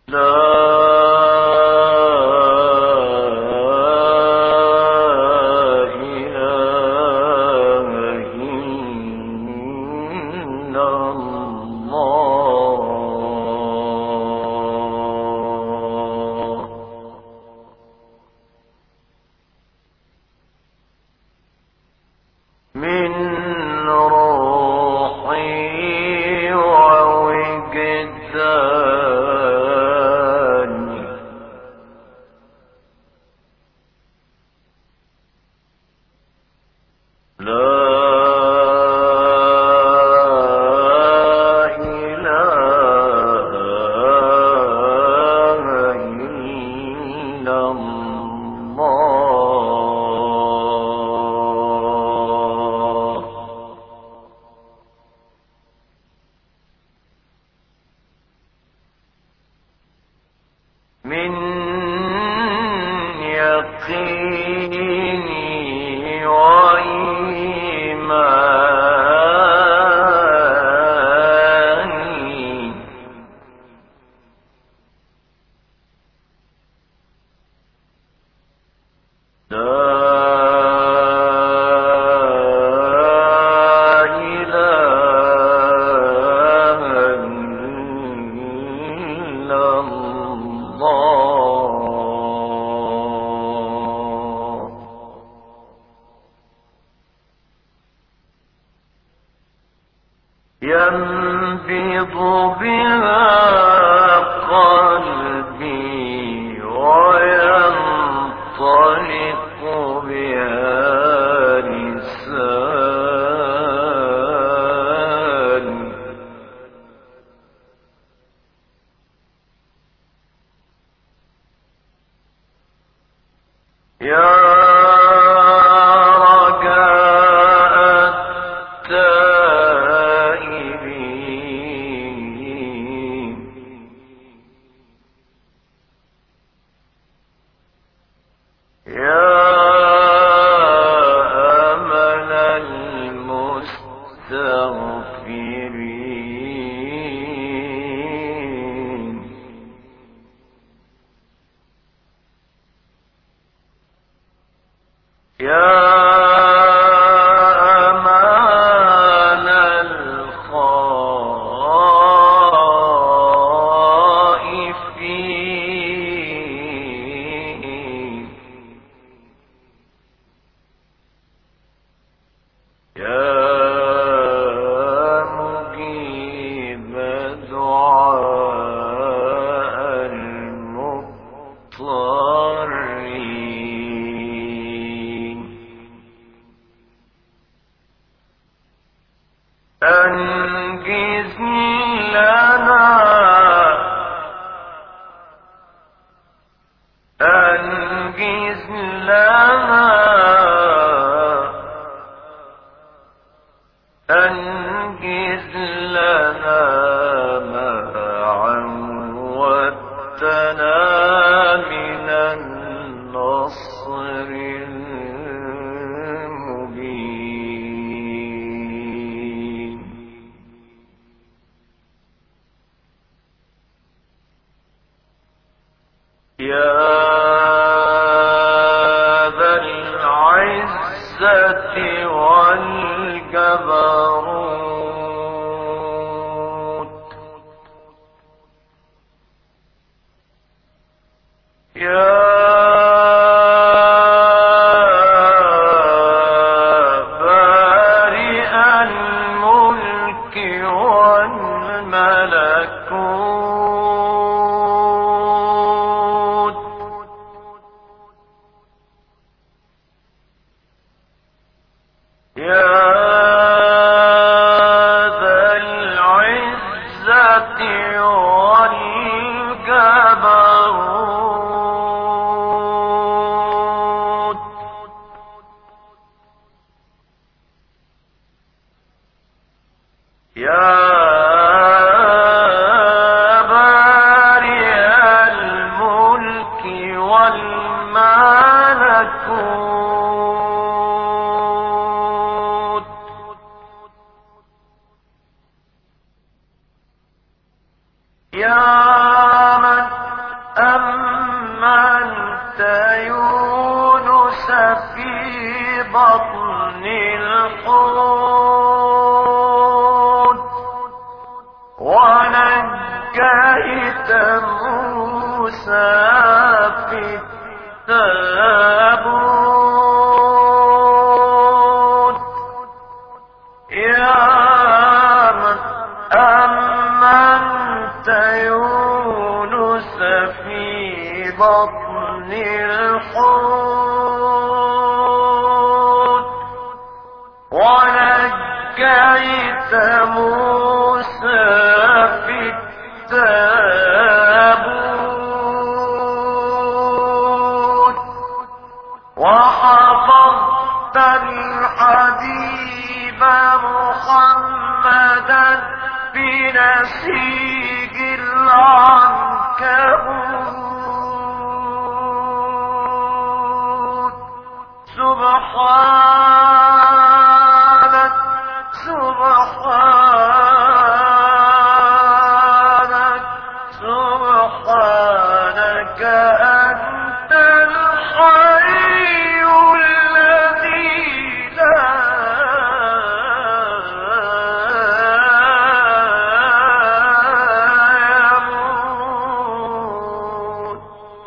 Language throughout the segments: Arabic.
ينبض بها قلبي وينطلق بها لساني يا أنجز لنا ما عودتنا من النصر المبين يا ذا العزة والجبروت يا بارئ الملك والملكوت يا ذا العزة والجبروت يا بارئ الملك والملكوت يا من يونس في بطن الحوت ونجيت موسى في التابوت يا من أمنت يونس في بطن الحوت ونجيت موسى في التابوت وحفظت الحبيب محمدا في نسيج العنكبوت سبحانك سبحانك سبحانك أنت الحي الذي لا يموت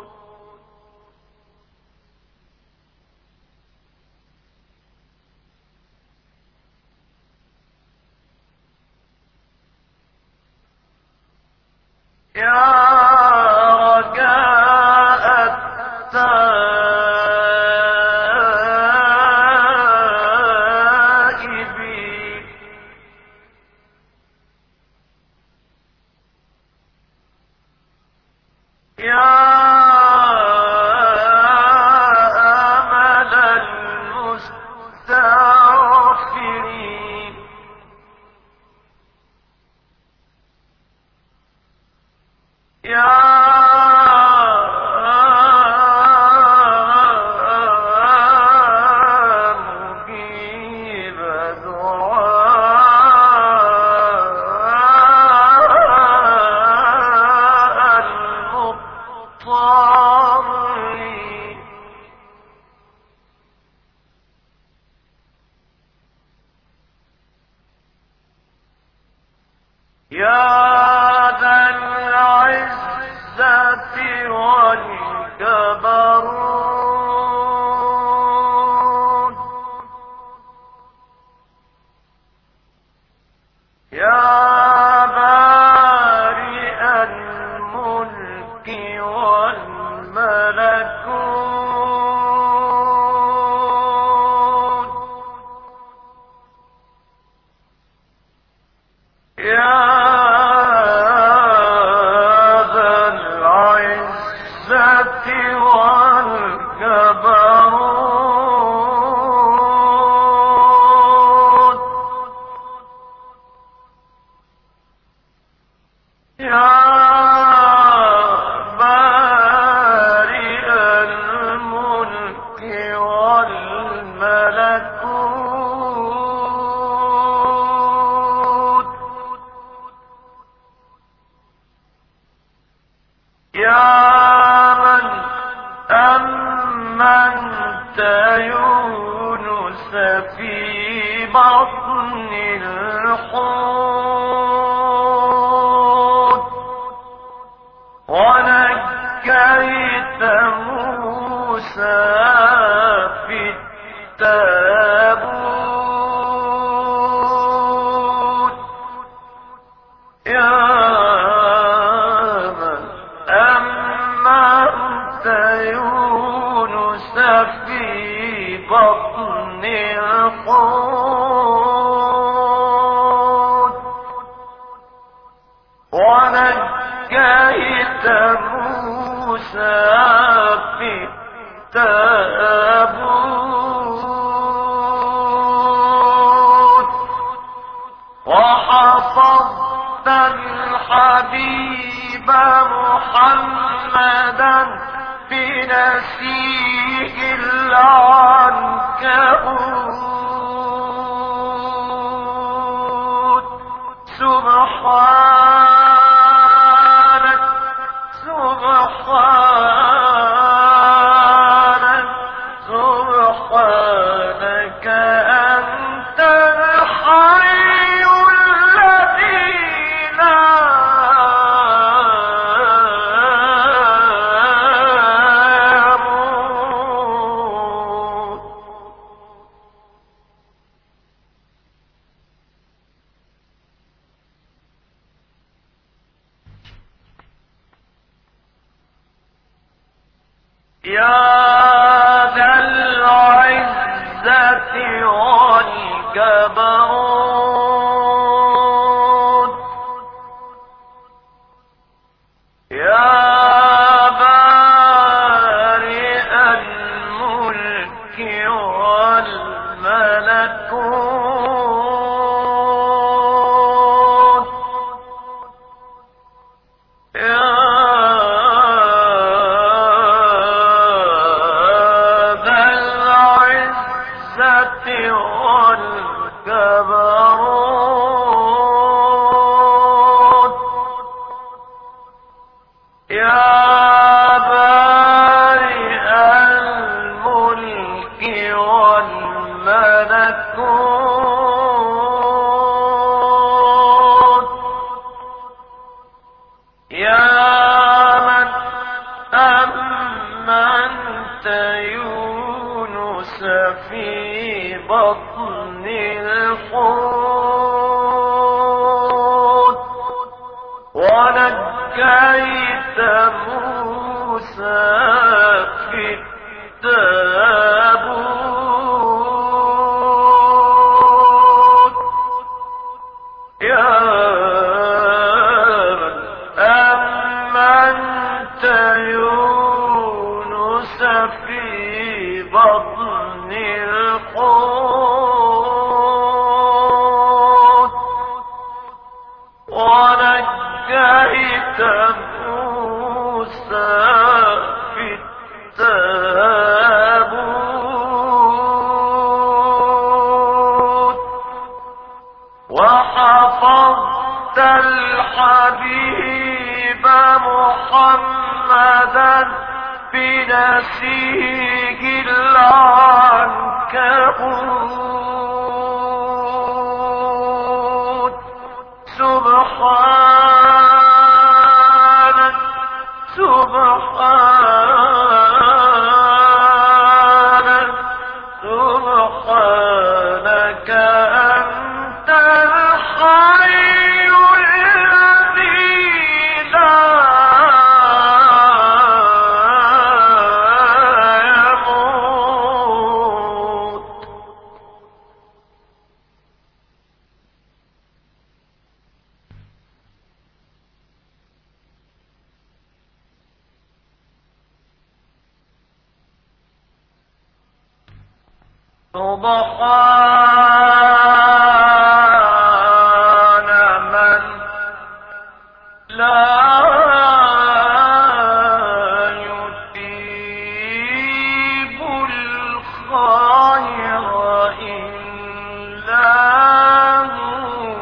يا رجاء التائبين يا أمل المستغفرين يا مجيب دعاء المضطرين يا ذا العزة والجبروت يا بارئ الملك والملكوت يا ذا العزة والجبروت يا بارئ الملك والملكوت يا من أمنت يونس في بطن الحوت ونجيت موسى في التابوت يا من أمنت يونس في بطن الحوت ونجيت موسى في التابوت وحفظت الحبيب محمدا في نسيج العنكبوت سبحانك سبحانك يا ذا العزة والجبروت يا بارئ الملك والملكوت يا ذا العزة والجبروت يا بارئ الملك والملكوت يا من أمنت يونس في بطن الحوت ونجيت موسى في التابوت يا من أمنت يونس في بطن الحوت ونجيت موسى في التابوت وحفظت الحبيب محمدا بنسيج العنكبوت سبحانك سبحانك سبحانك أنت الحي الذي لا يموت سبحان من لا يصيب الخير إلا هو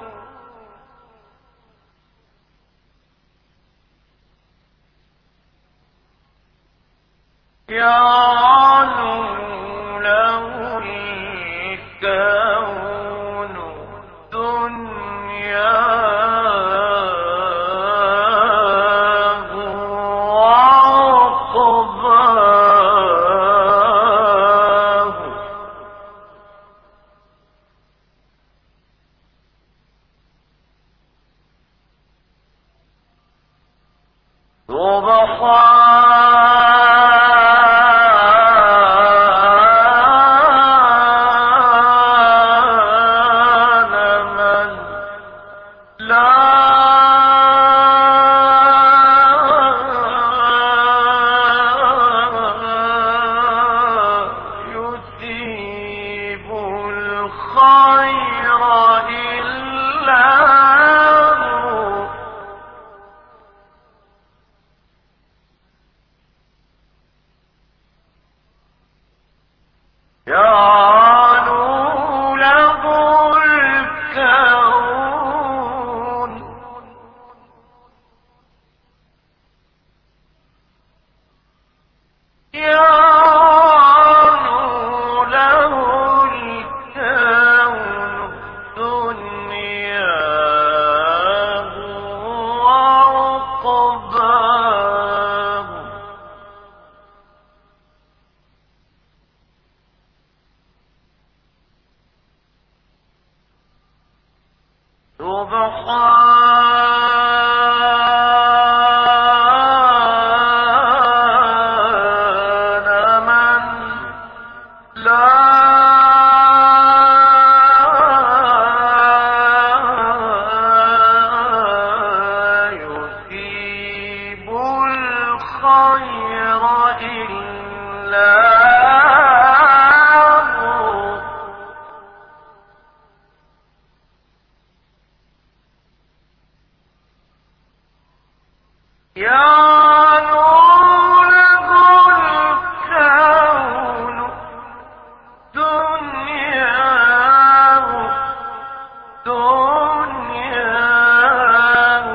يعلو له الكون دنياه وعقباه سبحان من لا يصيب الخير إلا هو يعلو له الكون يعلو له الكون دنياه وعقباه الخير إلا هو يعلو له الكون دنياه دنياه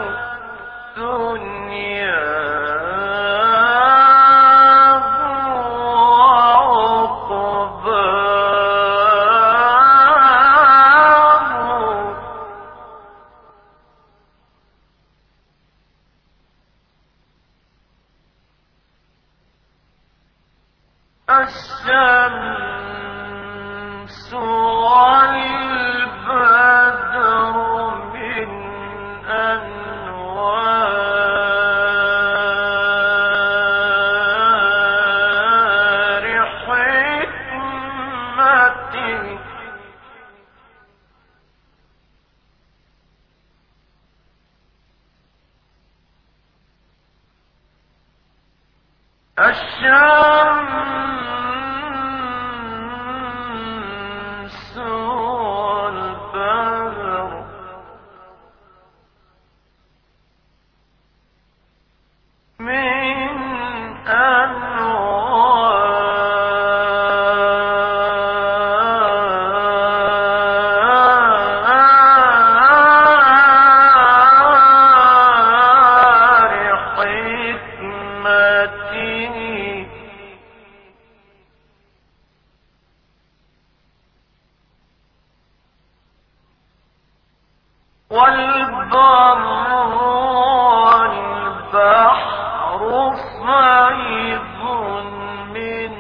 دنياه وعقباه الشمس والبدر من أنوار حكمته الشمس والبدر من أنوار حكمته والبر والبحر فيض من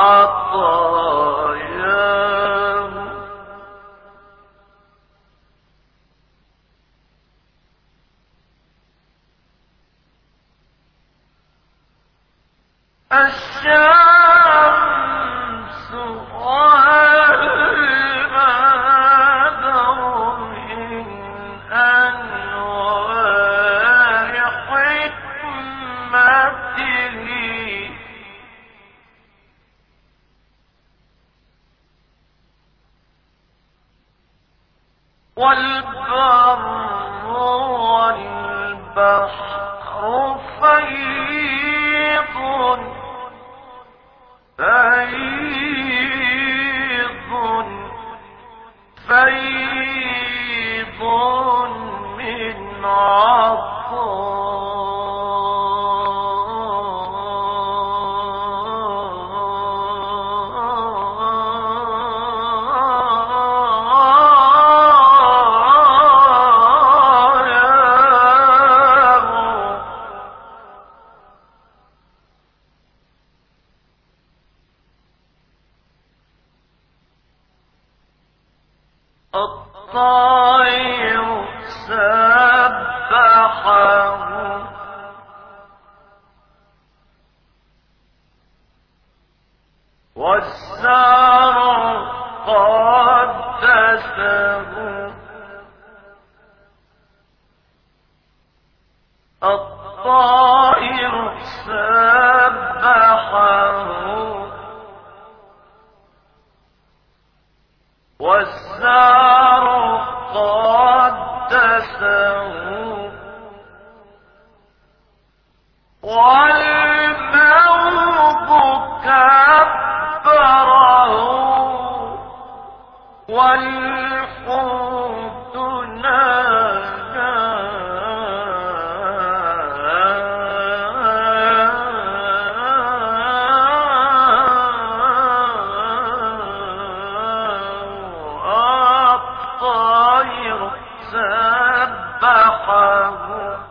عطاياه الشمس والبدر من أنوار حكمته والبر والبحر فيض فيض فيض من عطاياه الطير سبحه والزرع قدسه الطير سبحه والزرع قدسه والموج كبره والحوت ناداه الطير سبحه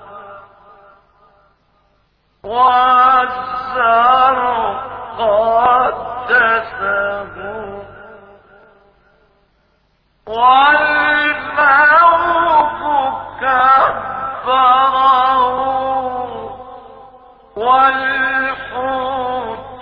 والزرع قدسه والموج كبره والحوت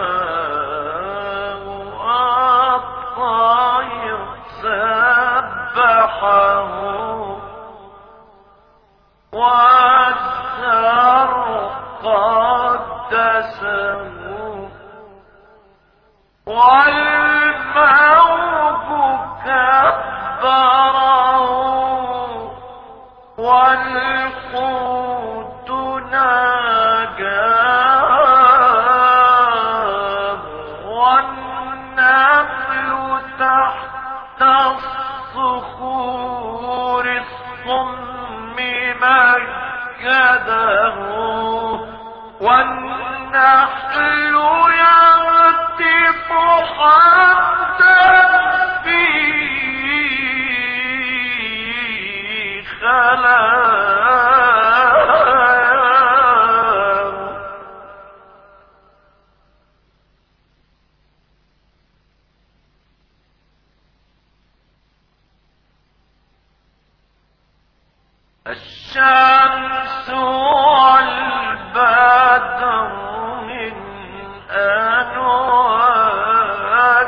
ناداه الطير سبحه والزهر قدسه والموج كبره والحوت ناجاه والنمل تحت الصخور الصم مجده والنحل يهتف حمدا في خلاء الشمس والبدر من أنوار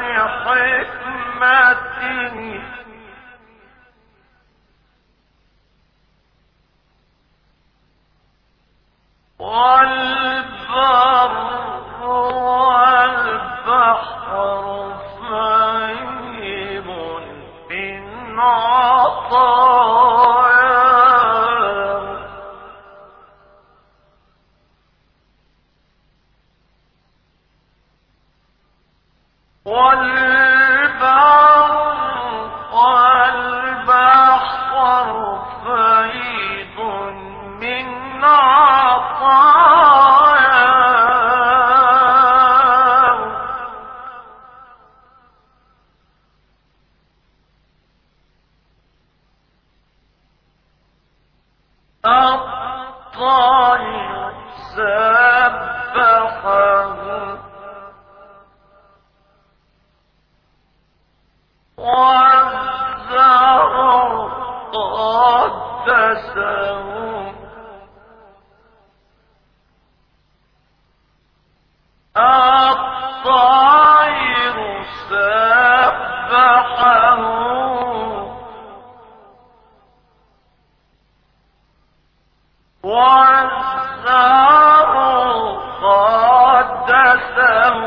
حكمته والبر والبحر فيض من عطاياه والبر والبحر فيض من عطاياه الطير سبحه والزهر قدسه الطير سبحه والزهر قدسه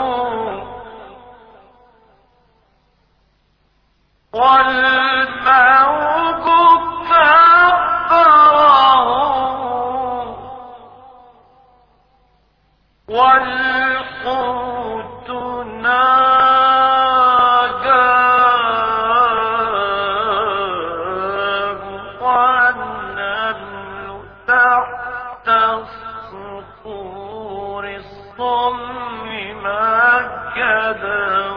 والموج كبره والحوت ناجاه والنمل تحت الصخور الصم مجده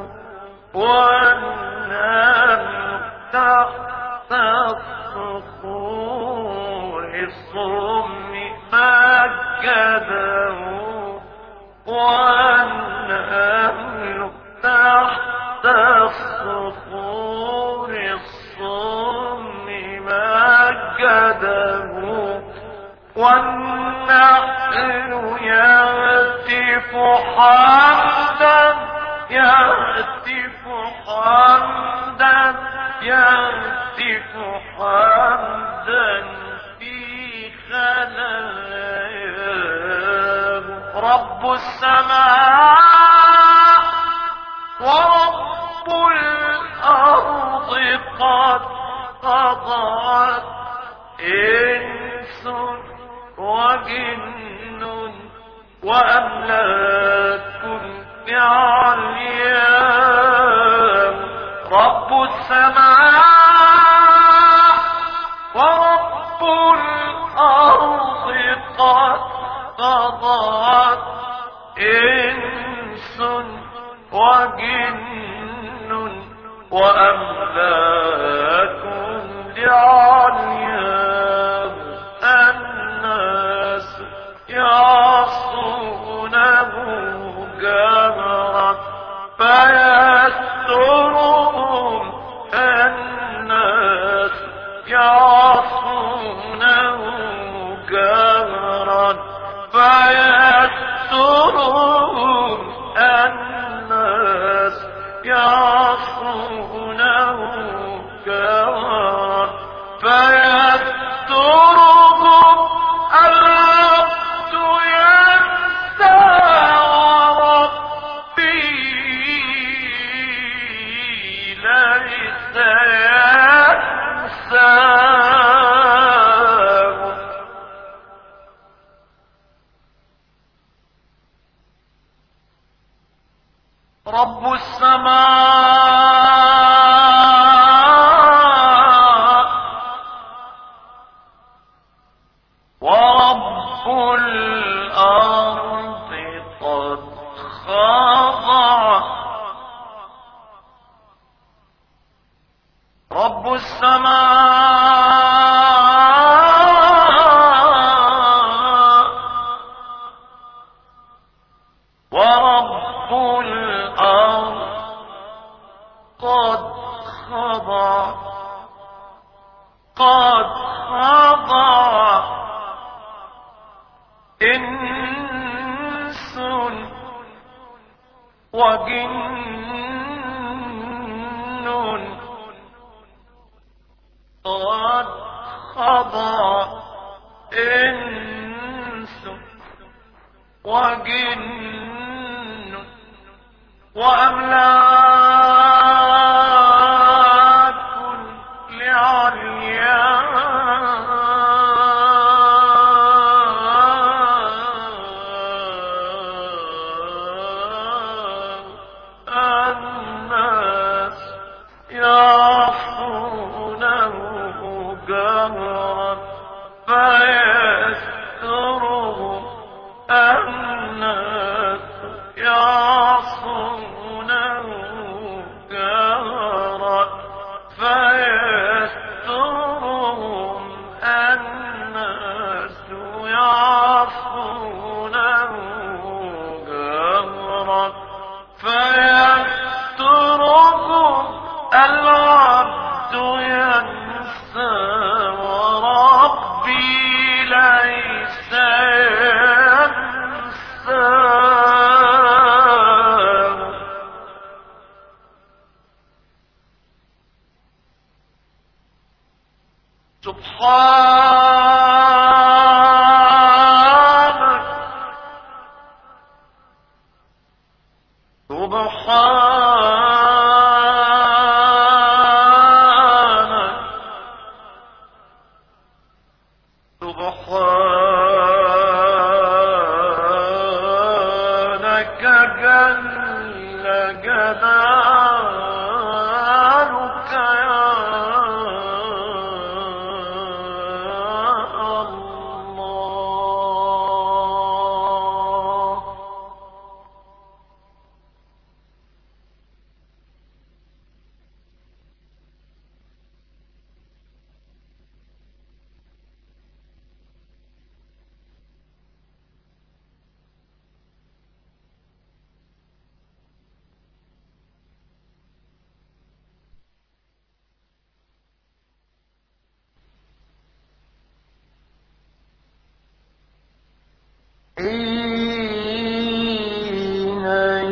والنمل تحت الصخور الصم مجده والنمل تحت الصخور الصم مجده والنحل يهتف حمدا يهتف حمدا يهتف حمدا في خلاياه رب السماء ورب الأرض قد قضت إنس وجن وأملاك بعلياه رب السماء ورب الأرض قد قضت إنس وجن وأملاك بعلياه الناس يعصونه جهرا فيسترهم الناس يعصونه جهرا فيسترهم الناس يعصونه كرت فيسترهم العبد ينسى وربي ليس ينساه. رب السماء ورب الأرض قد خضع. رب السماء ورب الأرض قد خضع قد خضع. إنس وجن قد خضع. إنس وجن وأملاك لعلياء الناس يعصونه جهرا فيسترهم الناس يعصونه جهرا فيسترهم الناس يعصونه جهرا فيسترهم العبد ينسى وربي ليس ينساه. سبحانك سبحانك سبحانك جل جلالك يا الله. حين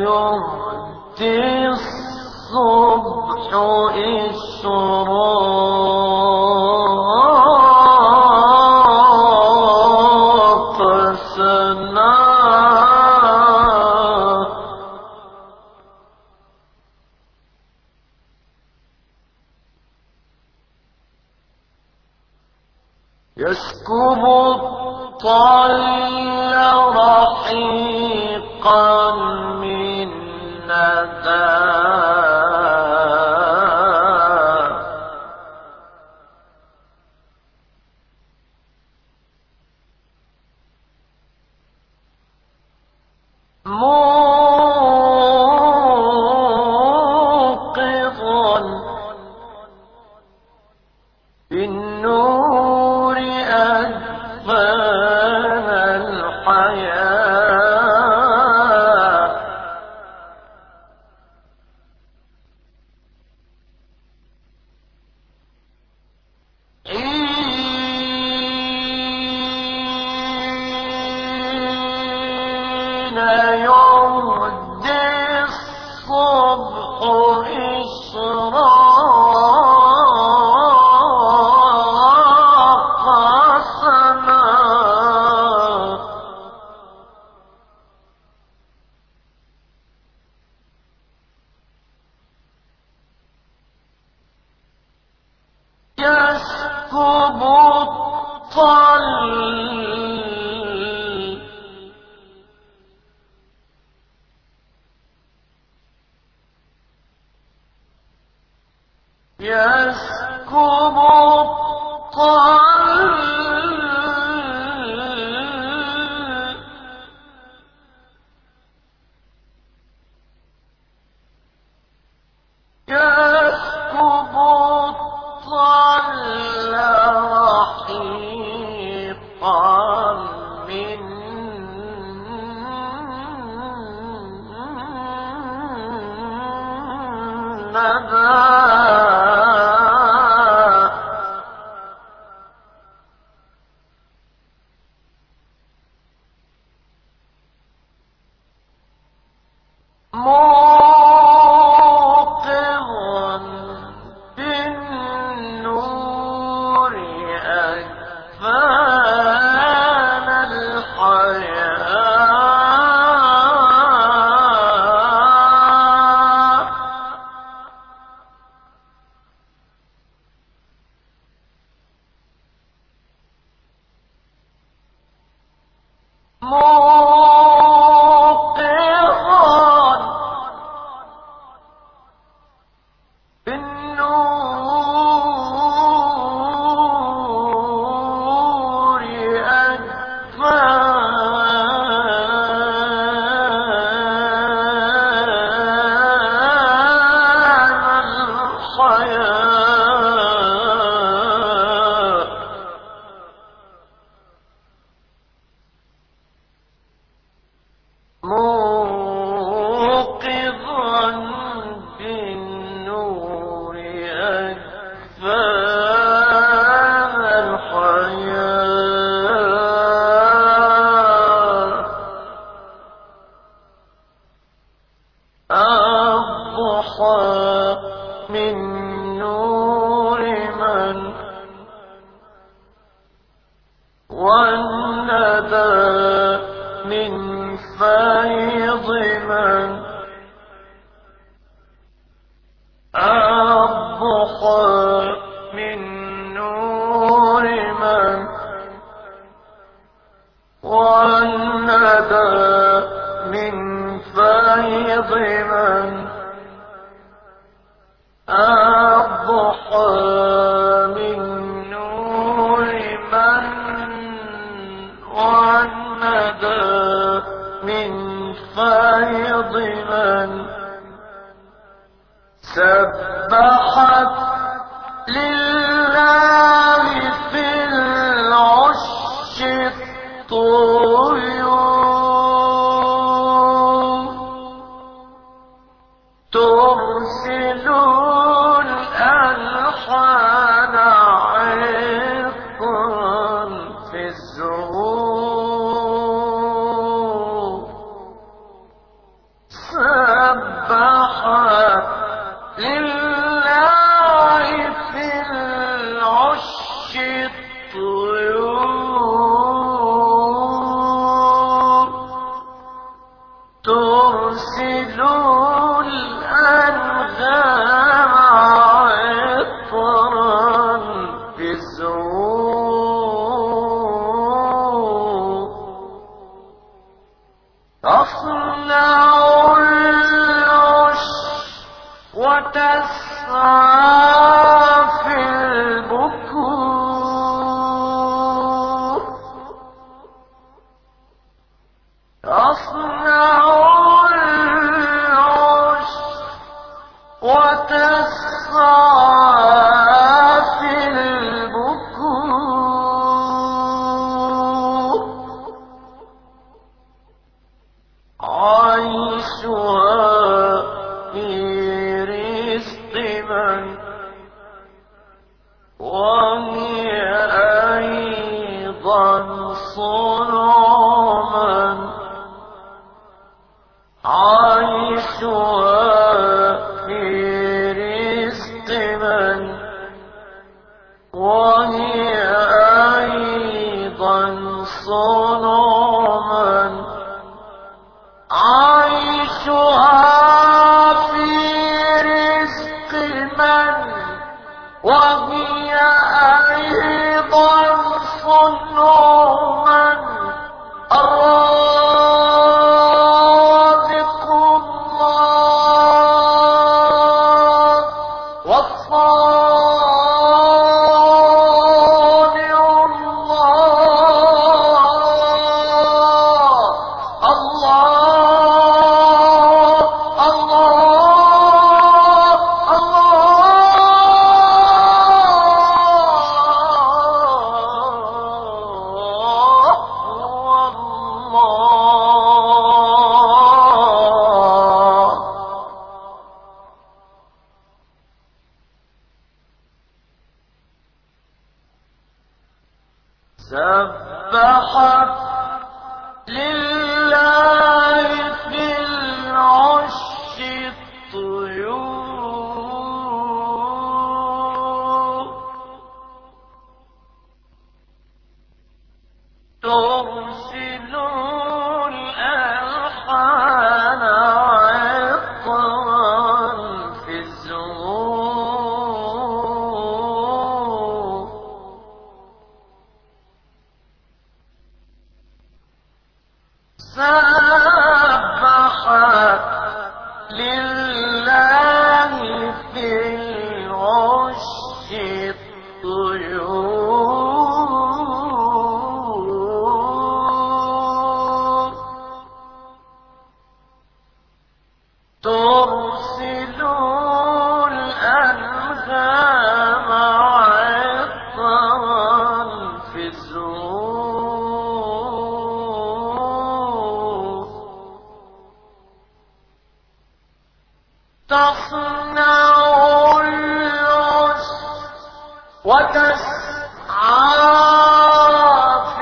يهدي الصبح إشراق سنا يسكب الطير رحيقا من ندى موقظا بالنور أجفان الحياة وهي أيضا صنع من الرازق الله والصانع الله سبحت لله في العش الطيور ترسل الألحان عطرا في الزهور سبحت لله في العش الطيور ترسل الأنغام عطرا في الزهور تصنع العشب وتسعى في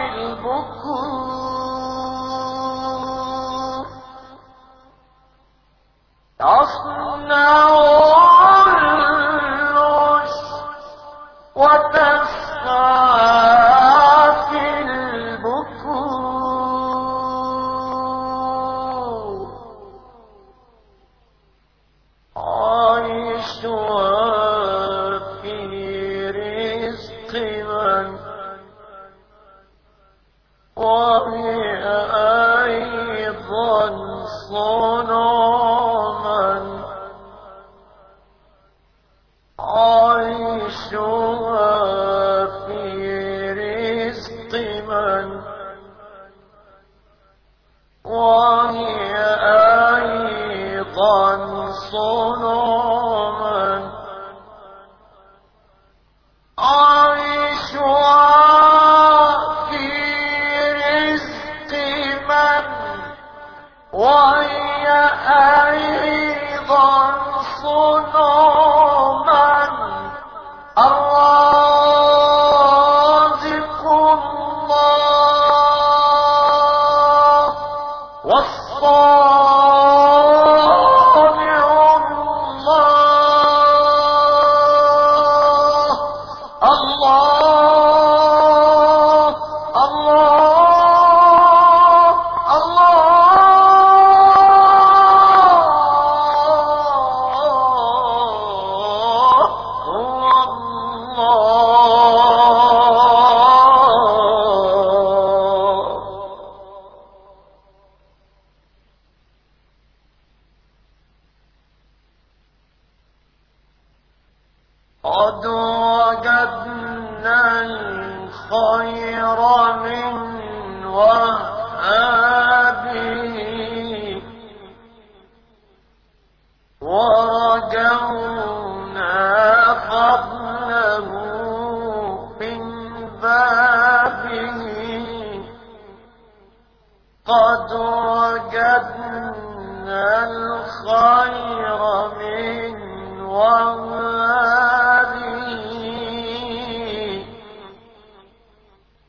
البكور تصنع العشب وتسعى في البكور عيشها في رزق من وهي أيضا صنع من عيشها في رزق من وهي أيضا صنع من عيشها في رزق من وهي أيضا صنع من الرازق الله والصانع الله قد وجدنا الخير من وهابه ورجونا فضله من بابه قد وجدنا الخير من وهابه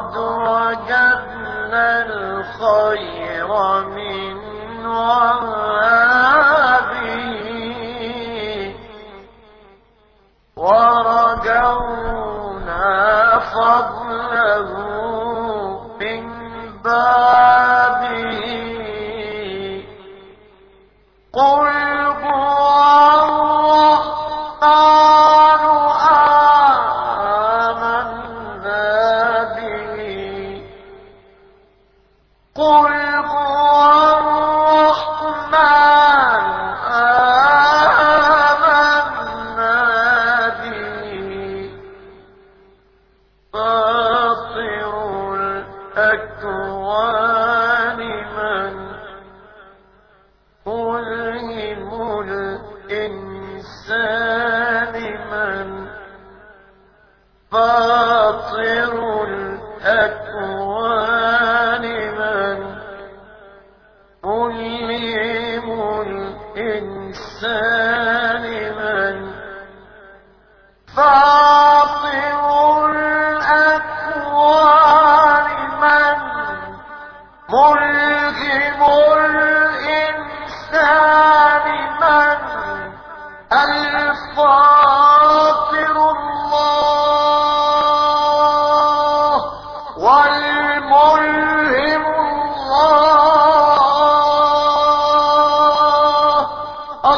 قد وجدنا الخير من وهابه ورجونا فضله من بابه قل هو الرحمن آمنا به قل هو الرحمن آمنا به فاطر الأكوان من ملهم الإنسان من فاطر الأكوان من ملهم الإنسان من فاطر الأكوان من ملهم الإنسان من الفاطر الله والملهم الله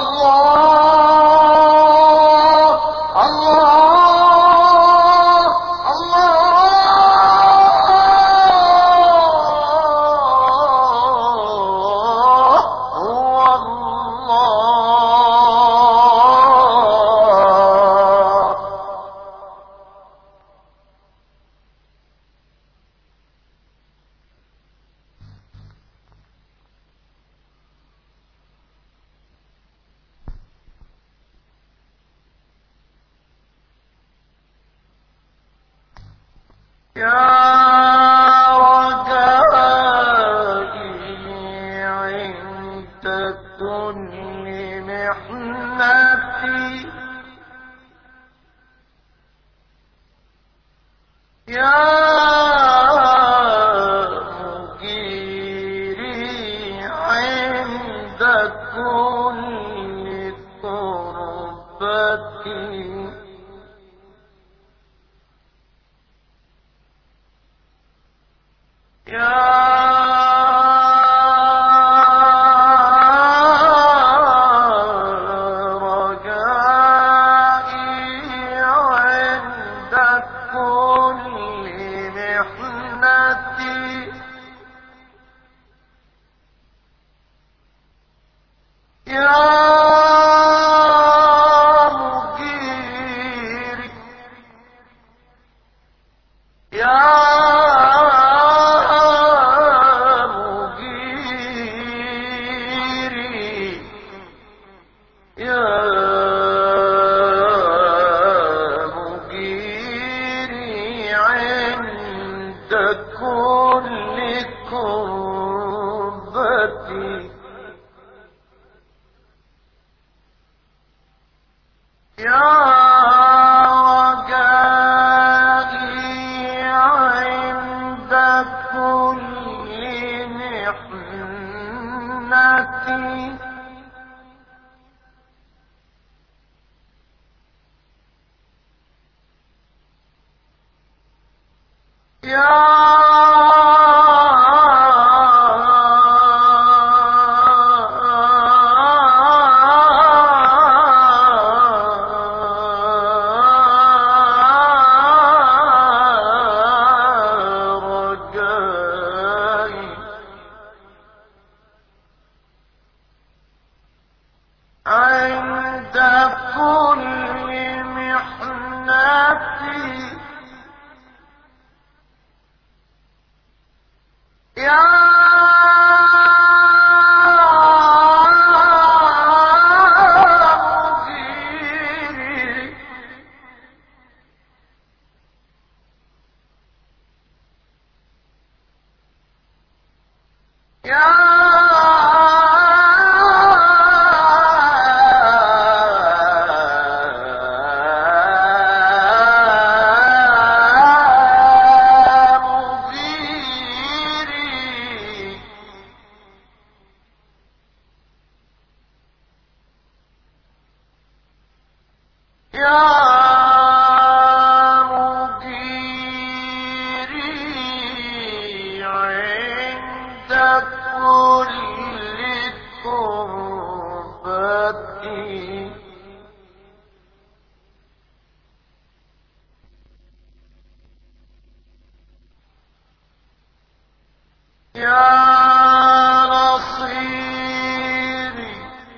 الله الله هو الله. يا رجائي عند كل محنتي يا مجيري عند كل كربتي يا رجائي عند كل محنتي يا مجيري يا كل كربتي يا رجائي عند كل محنتي يا عند كل محنتي يا مجيري يا مديري عند كل كربة يا نصيري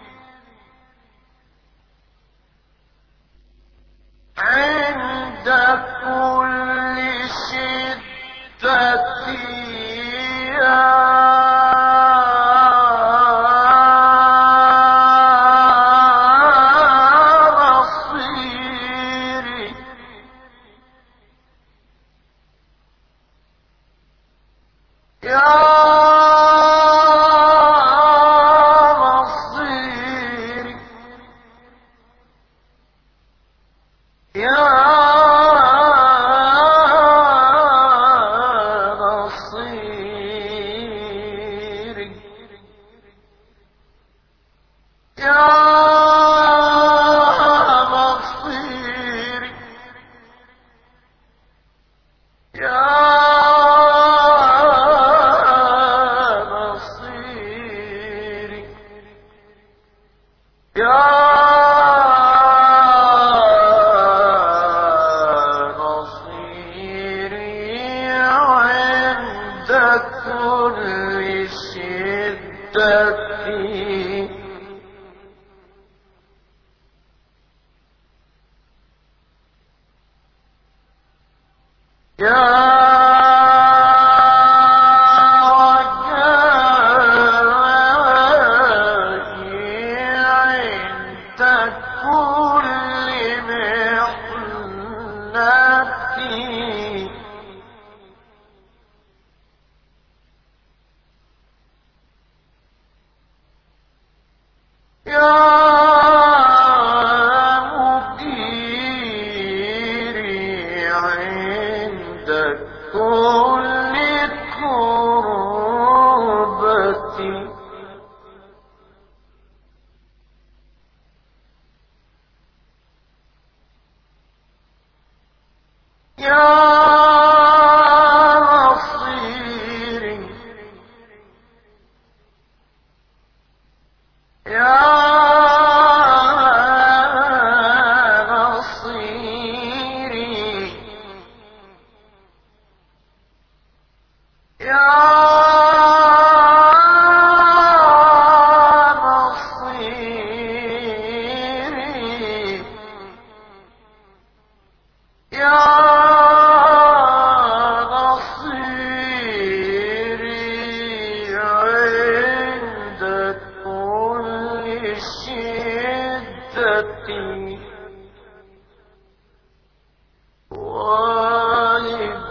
عند كل شدة يا نصيري يا نصيري يا نصيري يا نصيري يا نصيري يا نصيري عند كل شدة يا مديري عند كل كربة يا نصيري يا نصيري يا نصيري يا نصيري عند كل شدة والب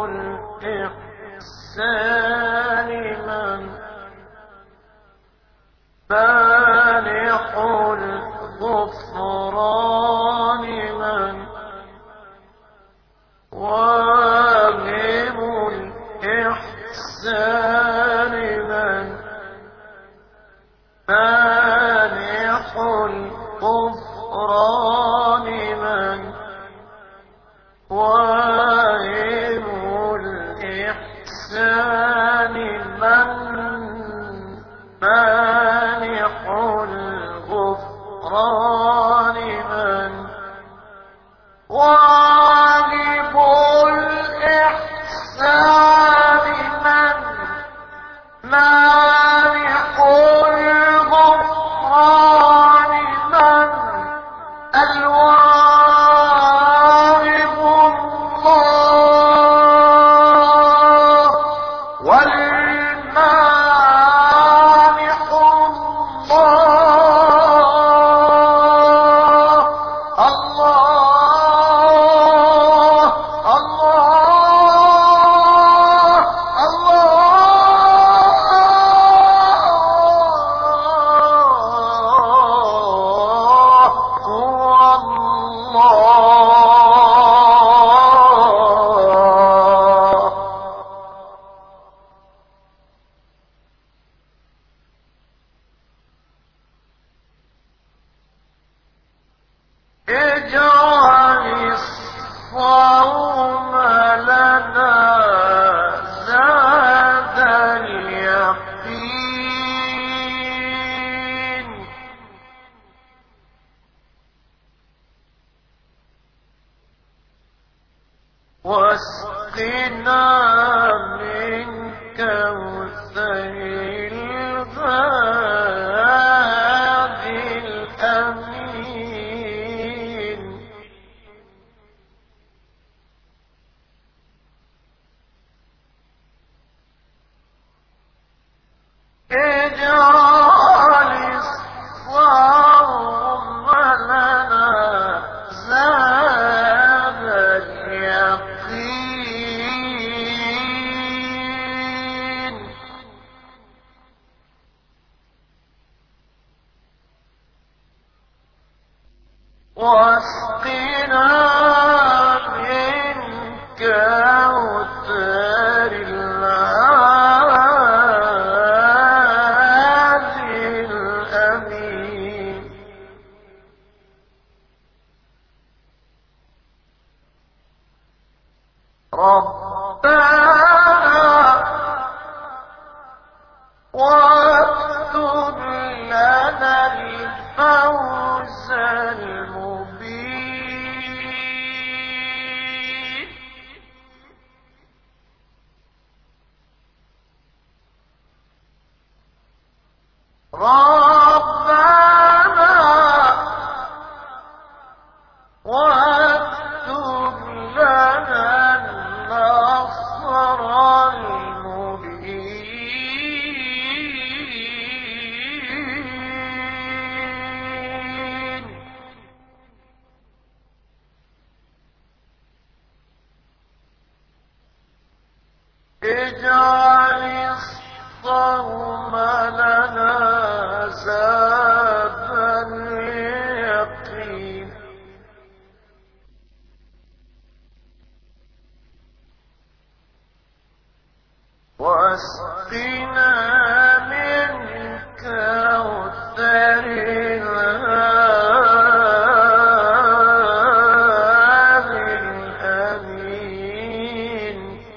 الإحسان من فالح الغفران من واهب الإحسان من فالح الغفران من واهب الإحسان من مانح الغفران من واهب الإحسان من مانح الغفران من الواهب الله والمانح الله الله الصوم لنا زاد اليقين واسقنا من كوثر الغادي الأمين اجعل الصوم لنا زاد اليقين واسقنا من كوثر الهادي الأمين ربنا واكتب لنا الفوز المبين ربنا واكتب لنا النصر المبين اجعل الصوم لنا زاد اليقين واسقنا من كوثر الهادي الأمين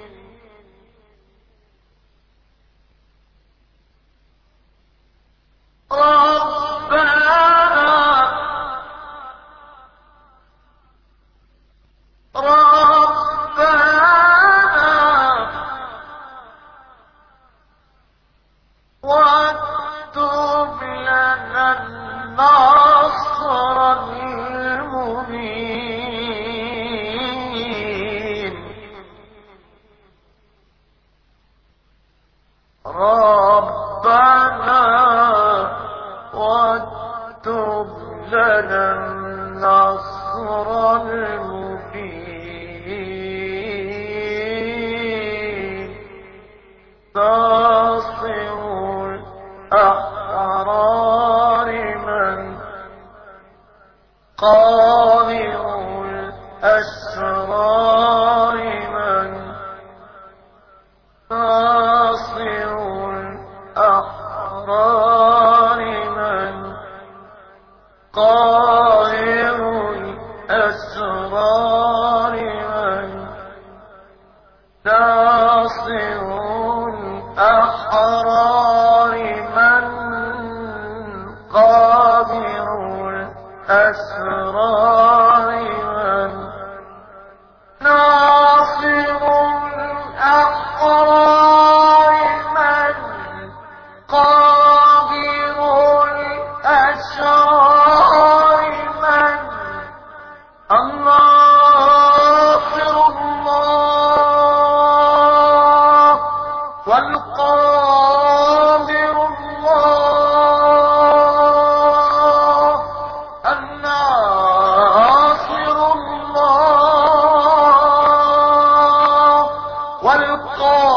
واكتب لنا النصر المبين ربنا واكتب لنا النصر المبين ناصر الأحرار من قاهر الأسرار من ناصر الأحرار من قاهر الأسرار من ناصر الأحرار من قاهر الأسرار من ناصر الأحرار من قاهر الأسرار من الناصر الله والقادر الله الناصر الله والقادر